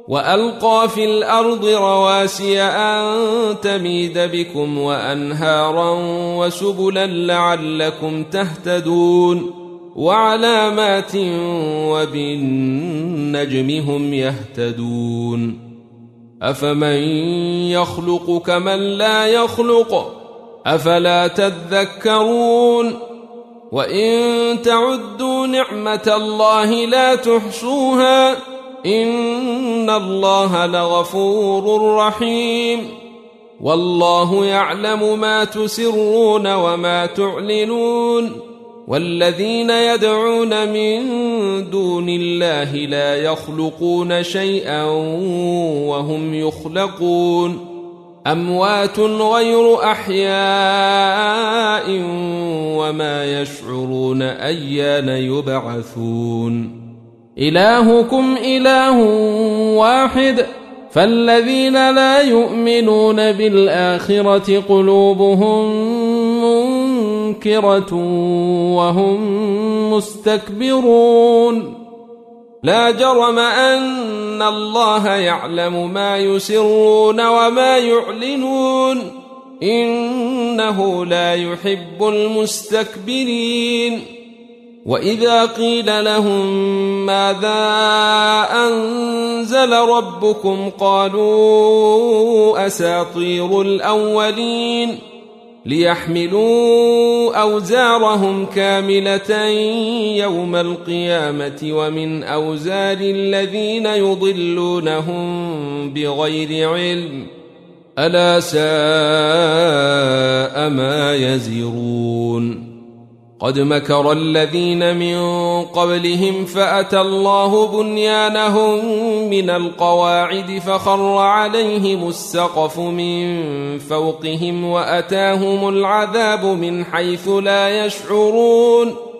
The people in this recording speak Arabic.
وألقى في الأرض رواسي أن تميد بكم وأنهارا وسبلا لعلكم تهتدون وعلامات وبالنجم هم يهتدون أفمن يخلق كمن لا يخلق أفلا تذكرون وإن تعدوا نعمة الله لا تحصوها إن الله لغفور رحيم والله يعلم ما تسرون وما تعلنون والذين يدعون من دون الله لا يخلقون شيئا وهم يخلقون أموات غير أحياء وما يشعرون أيان يبعثون إلهكم إله واحد فالذين لا يؤمنون بالآخرة قلوبهم منكرة وهم مستكبرون لا جرم أن الله يعلم ما يسرون وما يعلنون إنه لا يحب المستكبرين وإذا قيل لهم ماذا أنزل ربكم قالوا أساطير الأولين ليحملوا أوزارهم كاملة يوم القيامة ومن أوزار الذين يضلونهم بغير علم ألا ساء ما يزرون قد مكر الذين من قبلهم فأتى الله بنيانهم من القواعد فخر عليهم السقف من فوقهم وأتاهم العذاب من حيث لا يشعرون